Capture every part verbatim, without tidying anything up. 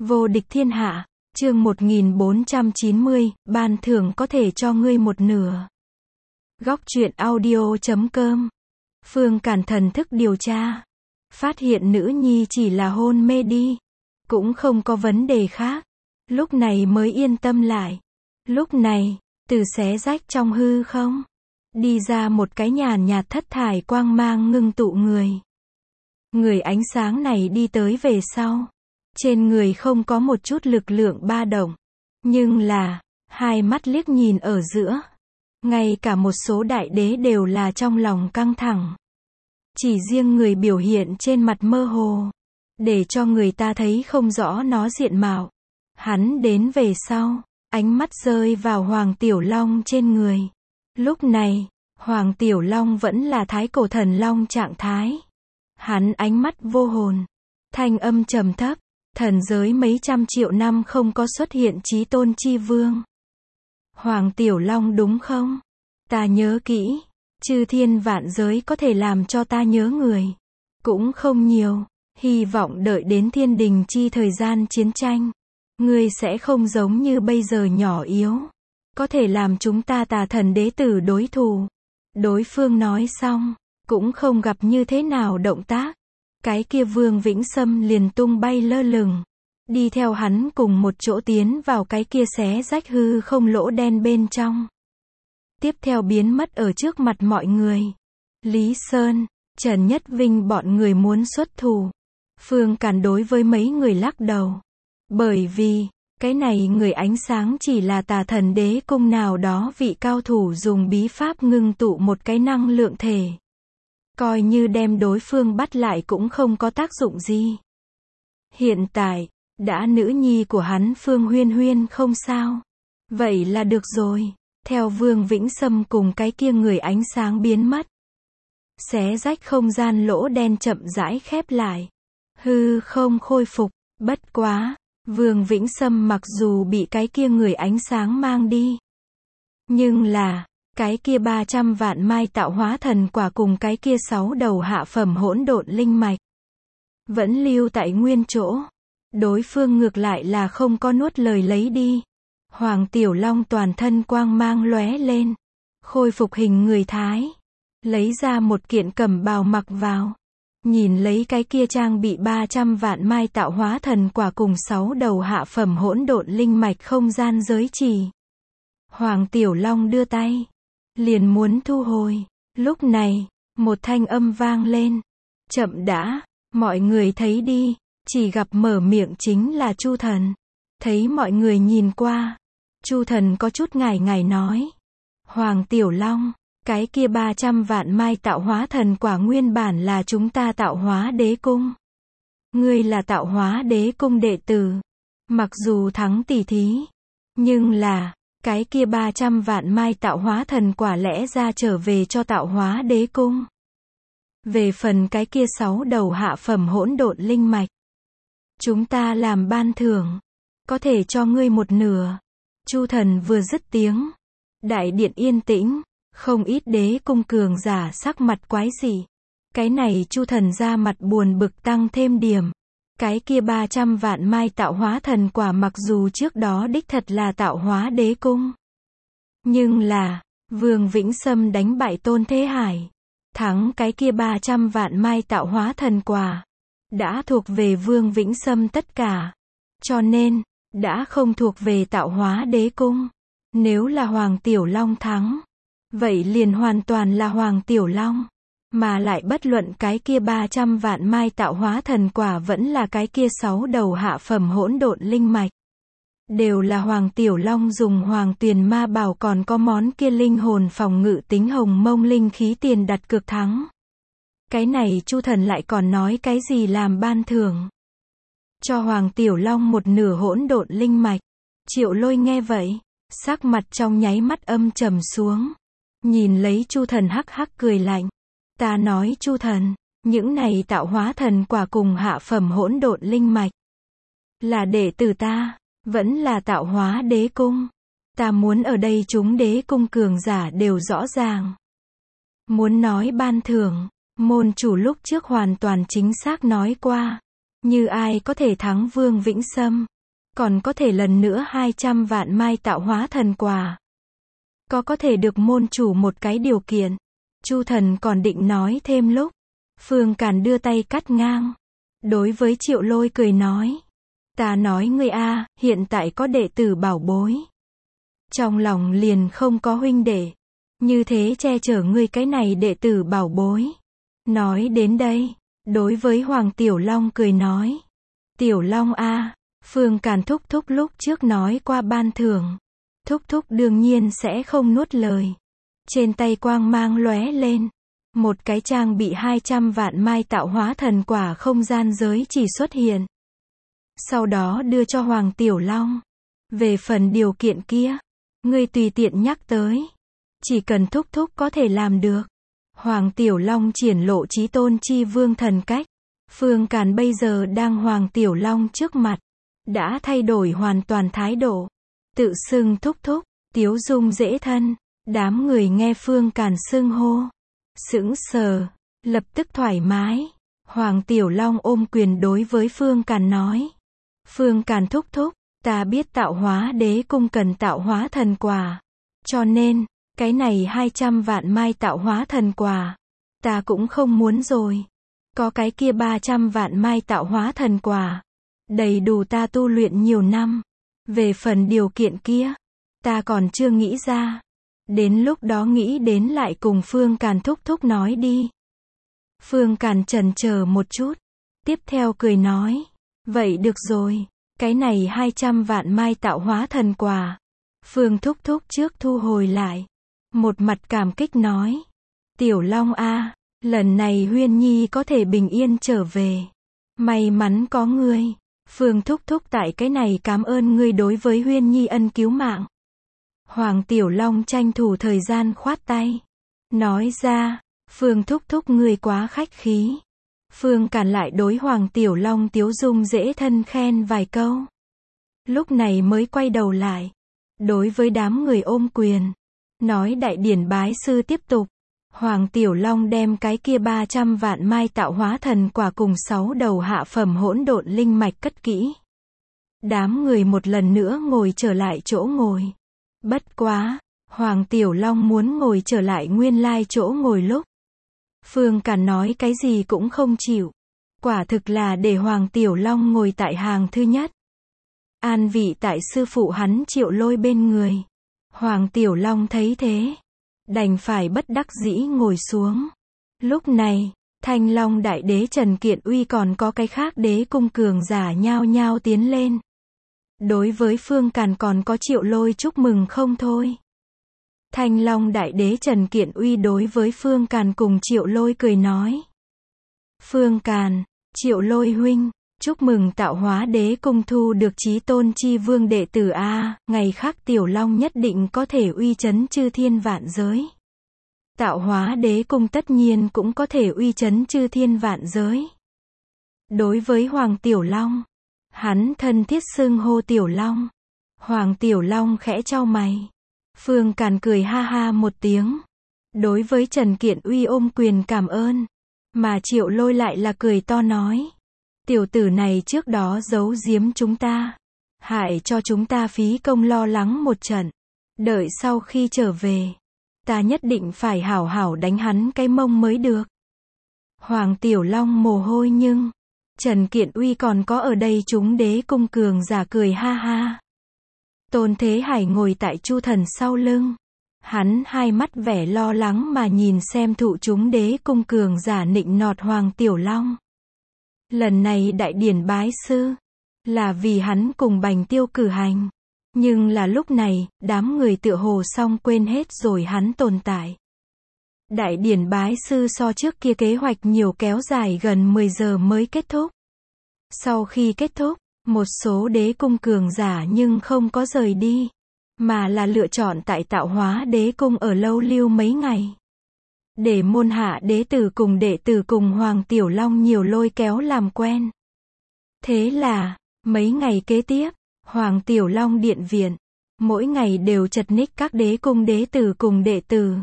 Vô địch thiên hạ, chương một nghìn bốn trăm chín mươi, ban thưởng có thể cho ngươi một nửa. Góc truyện audio chấm com. Phương Càn thần thức điều tra. Phát hiện nữ nhi chỉ là hôn mê đi. Cũng không có vấn đề khác. Lúc này mới yên tâm lại. Lúc này, từ xé rách trong hư không, đi ra một cái nhàn nhạt thất thải quang mang ngưng tụ người. Người ánh sáng này đi tới về sau. Trên người không có một chút lực lượng ba động. Nhưng là, hai mắt liếc nhìn ở giữa. Ngay cả một số đại đế đều là trong lòng căng thẳng. Chỉ riêng người biểu hiện trên mặt mơ hồ. Để cho người ta thấy không rõ nó diện mạo. Hắn đến về sau, ánh mắt rơi vào Hoàng Tiểu Long trên người. Lúc này, Hoàng Tiểu Long vẫn là thái cổ thần long trạng thái. Hắn ánh mắt vô hồn. Thanh âm trầm thấp. Thần giới mấy trăm triệu năm không có xuất hiện chí tôn chi vương. Hoàng Tiểu Long đúng không? Ta nhớ kỹ. Chư thiên vạn giới có thể làm cho ta nhớ người. Cũng không nhiều. Hy vọng đợi đến thiên đình chi thời gian chiến tranh. Ngươi sẽ không giống như bây giờ nhỏ yếu. Có thể làm chúng ta tà thần đế tử đối thủ. Đối phương nói xong. Cũng không gặp như thế nào động tác. Cái kia Vương Vĩnh Sâm liền tung bay lơ lửng. Đi theo hắn cùng một chỗ tiến vào cái kia xé rách hư không lỗ đen bên trong. Tiếp theo biến mất ở trước mặt mọi người. Lý Sơn, Trần Nhất Vinh bọn người muốn xuất thủ. Phương Càn đối với mấy người lắc đầu. Bởi vì, cái này người ánh sáng chỉ là tà thần đế cung nào đó vị cao thủ dùng bí pháp ngưng tụ một cái năng lượng thể. Coi như đem đối phương bắt lại cũng không có tác dụng gì. Hiện tại, đã nữ nhi của hắn Phương Huyên Huyên không sao. Vậy là được rồi. Theo Vương Vĩnh Sâm cùng cái kia người ánh sáng biến mất. Xé rách không gian lỗ đen chậm rãi khép lại. Hư không khôi phục. Bất quá, Vương Vĩnh Sâm mặc dù bị cái kia người ánh sáng mang đi. Nhưng là, cái kia ba trăm vạn mai tạo hóa thần quả cùng cái kia sáu đầu hạ phẩm hỗn độn linh mạch. Vẫn lưu tại nguyên chỗ. Đối phương ngược lại là không có nuốt lời lấy đi. Hoàng Tiểu Long toàn thân quang mang lóe lên. Khôi phục hình người Thái. Lấy ra một kiện cẩm bào mặc vào. Nhìn lấy cái kia trang bị ba trăm vạn mai tạo hóa thần quả cùng sáu đầu hạ phẩm hỗn độn linh mạch không gian giới chỉ. Hoàng Tiểu Long đưa tay. Liền muốn thu hồi. Lúc này, một thanh âm vang lên. Chậm đã, mọi người thấy đi. Chỉ gặp mở miệng chính là Chu Thần. Thấy mọi người nhìn qua. Chu Thần có chút ngải ngải nói. Hoàng Tiểu Long, cái kia ba trăm vạn mai tạo hóa thần quả nguyên bản là chúng ta tạo hóa đế cung. Ngươi là tạo hóa đế cung đệ tử. Mặc dù thắng tỷ thí. Nhưng là, cái kia ba trăm vạn mai tạo hóa thần quả lẽ ra trở về cho tạo hóa đế cung. Về phần cái kia sáu đầu hạ phẩm hỗn độn linh mạch. Chúng ta làm ban thưởng. Có thể cho ngươi một nửa. Chu Thần vừa dứt tiếng. Đại điện yên tĩnh. Không ít đế cung cường giả sắc mặt quái dị. Cái này Chu Thần ra mặt buồn bực tăng thêm điểm. Cái kia ba trăm vạn mai tạo hóa thần quả mặc dù trước đó đích thật là tạo hóa đế cung. Nhưng là, Vương Vĩnh Sâm đánh bại Tôn Thế Hải. Thắng cái kia ba trăm vạn mai tạo hóa thần quả. Đã thuộc về Vương Vĩnh Sâm tất cả. Cho nên, đã không thuộc về tạo hóa đế cung. Nếu là Hoàng Tiểu Long thắng. Vậy liền hoàn toàn là Hoàng Tiểu Long. Mà lại bất luận cái kia ba trăm vạn mai tạo hóa thần quả vẫn là cái kia sáu đầu hạ phẩm hỗn độn linh mạch. Đều là Hoàng Tiểu Long dùng Hoàng Tuyền Ma Bảo còn có món kia linh hồn phòng ngự tính hồng mông linh khí tiền đặt cược thắng. Cái này Chu Thần lại còn nói cái gì làm ban thưởng. Cho Hoàng Tiểu Long một nửa hỗn độn linh mạch. Triệu Lôi nghe vậy. Sắc mặt trong nháy mắt âm trầm xuống. Nhìn lấy Chu Thần hắc hắc cười lạnh. Ta nói Chu Thần, những này tạo hóa thần quả cùng hạ phẩm hỗn độn linh mạch. Là đệ tử ta, vẫn là tạo hóa đế cung. Ta muốn ở đây chúng đế cung cường giả đều rõ ràng. Muốn nói ban thưởng, môn chủ lúc trước hoàn toàn chính xác nói qua. Như ai có thể thắng Vương Vĩnh Sâm, còn có thể lần nữa hai trăm vạn mai tạo hóa thần quả. Có có thể được môn chủ một cái điều kiện. Chu Thần còn định nói thêm lúc, Phương Càn đưa tay cắt ngang. Đối với Triệu Lôi cười nói, ta nói ngươi a, hiện tại có đệ tử bảo bối. Trong lòng liền không có huynh đệ. Như thế che chở ngươi cái này đệ tử bảo bối. Nói đến đây, đối với Hoàng Tiểu Long cười nói, Tiểu Long a, Phương Càn thúc thúc lúc trước nói qua ban thưởng. Thúc thúc đương nhiên sẽ không nuốt lời. Trên tay quang mang lóe lên. Một cái trang bị hai trăm vạn mai tạo hóa thần quả không gian giới chỉ xuất hiện. Sau đó đưa cho Hoàng Tiểu Long. Về phần điều kiện kia, ngươi tùy tiện nhắc tới. Chỉ cần thúc thúc có thể làm được. Hoàng Tiểu Long triển lộ chí tôn chi vương thần cách. Phương Càn bây giờ đang Hoàng Tiểu Long trước mặt. Đã thay đổi hoàn toàn thái độ. Tự xưng thúc thúc, tiếu dung dễ thân. Đám người nghe Phương Càn xưng hô. Sững sờ, lập tức thoải mái. Hoàng Tiểu Long ôm quyền đối với Phương Càn nói. Phương Càn thúc thúc, ta biết tạo hóa đế cung cần tạo hóa thần quả. Cho nên, cái này hai trăm vạn mai tạo hóa thần quả. Ta cũng không muốn rồi. Có cái kia ba trăm vạn mai tạo hóa thần quả. Đầy đủ ta tu luyện nhiều năm. Về phần điều kiện kia, ta còn chưa nghĩ ra. Đến lúc đó nghĩ đến lại cùng Phương Càn thúc thúc nói đi. Phương Càn chần chờ một chút. Tiếp theo cười nói. Vậy được rồi. Cái này hai trăm vạn mai tạo hóa thần quả. Phương thúc thúc trước thu hồi lại. Một mặt cảm kích nói. Tiểu Long a, lần này Huyên Nhi có thể bình yên trở về. May mắn có ngươi. Phương thúc thúc tại cái này cảm ơn ngươi đối với Huyên Nhi ân cứu mạng. Hoàng Tiểu Long tranh thủ thời gian khoát tay. Nói ra, Phương thúc thúc ngươi quá khách khí. Phương Càn lại đối Hoàng Tiểu Long tiếu dung dễ thân khen vài câu. Lúc này mới quay đầu lại. Đối với đám người ôm quyền. Nói đại điển bái sư tiếp tục. Hoàng Tiểu Long đem cái kia ba trăm vạn mai tạo hóa thần quả cùng sáu đầu hạ phẩm hỗn độn linh mạch cất kỹ. Đám người một lần nữa ngồi trở lại chỗ ngồi. Bất quá, Hoàng Tiểu Long muốn ngồi trở lại nguyên lai chỗ ngồi lúc. Phương Càn nói cái gì cũng không chịu. Quả thực là để Hoàng Tiểu Long ngồi tại hàng thứ nhất. An vị tại sư phụ hắn Triệu Lôi bên người. Hoàng Tiểu Long thấy thế. Đành phải bất đắc dĩ ngồi xuống. Lúc này, Thanh Long Đại Đế Trần Kiện Uy còn có cái khác đế cung cường giả nhao nhao tiến lên. Đối với Phương Càn còn có Triệu Lôi chúc mừng không thôi. Thanh Long Đại Đế Trần Kiện Uy đối với Phương Càn cùng Triệu Lôi cười nói. Phương Càn, Triệu Lôi huynh, chúc mừng tạo hóa đế cung thu được chí tôn chi vương đệ tử A, ngày khác Tiểu Long nhất định có thể uy chấn chư thiên vạn giới. Tạo hóa đế cung tất nhiên cũng có thể uy chấn chư thiên vạn giới. Đối với Hoàng Tiểu Long, hắn thân thiết xưng hô Tiểu Long. Hoàng Tiểu Long khẽ chau mày. Phương Càn cười ha ha một tiếng. Đối với Trần Kiện Uy ôm quyền cảm ơn. Mà Triệu Lôi lại là cười to nói. Tiểu tử này trước đó giấu giếm chúng ta. Hại cho chúng ta phí công lo lắng một trận. Đợi sau khi trở về. Ta nhất định phải hảo hảo đánh hắn cái mông mới được. Hoàng Tiểu Long mồ hôi nhưng. Trần Kiện Uy còn có ở đây chúng đế cung cường giả cười ha ha. Tôn Thế Hải ngồi tại Chu Thần sau lưng. Hắn hai mắt vẻ lo lắng mà nhìn xem thụ chúng đế cung cường giả nịnh nọt Hoàng Tiểu Long. Lần này đại điển bái sư, là vì hắn cùng Bành Tiêu cử hành. Nhưng là lúc này, đám người tựa hồ xong quên hết rồi hắn tồn tại. Đại điển bái sư so trước kia kế hoạch nhiều kéo dài gần mười giờ mới kết thúc. Sau khi kết thúc, một số đế cung cường giả nhưng không có rời đi, mà là lựa chọn tại tạo hóa đế cung ở lâu lưu mấy ngày. Để môn hạ đế tử cùng đệ tử cùng Hoàng Tiểu Long nhiều lôi kéo làm quen. Thế là, mấy ngày kế tiếp, Hoàng Tiểu Long điện viện, mỗi ngày đều chật ních các đế cung đế tử cùng đệ tử.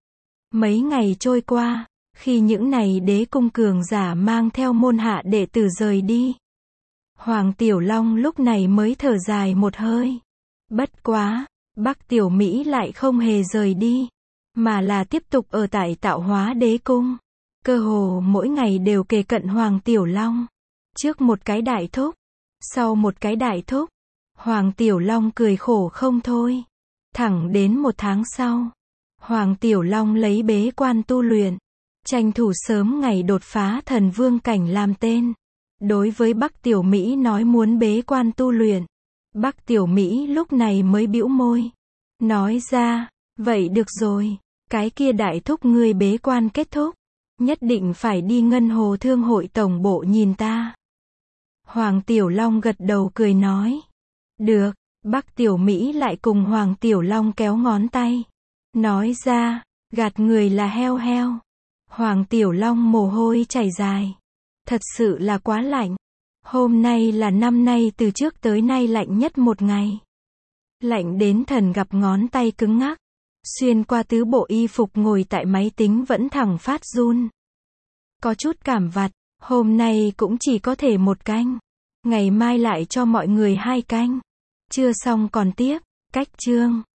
Mấy ngày trôi qua, khi những này đế cung cường giả mang theo môn hạ đệ tử rời đi, Hoàng Tiểu Long lúc này mới thở dài một hơi. Bất quá, Bắc Tiểu Mỹ lại không hề rời đi, mà là tiếp tục ở tại Tạo Hóa Đế Cung. Cơ hồ mỗi ngày đều kề cận Hoàng Tiểu Long. Trước một cái đại thúc, sau một cái đại thúc, Hoàng Tiểu Long cười khổ không thôi. Thẳng đến một tháng sau, Hoàng Tiểu Long lấy bế quan tu luyện, tranh thủ sớm ngày đột phá thần vương cảnh làm tên. Đối với Bắc Tiểu Mỹ nói muốn bế quan tu luyện, Bắc Tiểu Mỹ lúc này mới bĩu môi. Nói ra, vậy được rồi, cái kia đại thúc ngươi bế quan kết thúc, nhất định phải đi Ngân Hồ Thương hội tổng bộ nhìn ta. Hoàng Tiểu Long gật đầu cười nói. Được, Bắc Tiểu Mỹ lại cùng Hoàng Tiểu Long kéo ngón tay. Nói ra, gạt người là heo heo. Hoàng Tiểu Long mồ hôi chảy dài. Thật sự là quá lạnh. Hôm nay là năm nay từ trước tới nay lạnh nhất một ngày. Lạnh đến thần gặp ngón tay cứng ngắc. Xuyên qua tứ bộ y phục ngồi tại máy tính vẫn thẳng phát run. Có chút cảm vặt, hôm nay cũng chỉ có thể một canh. Ngày mai lại cho mọi người hai canh. Chưa xong còn tiếp, cách chương.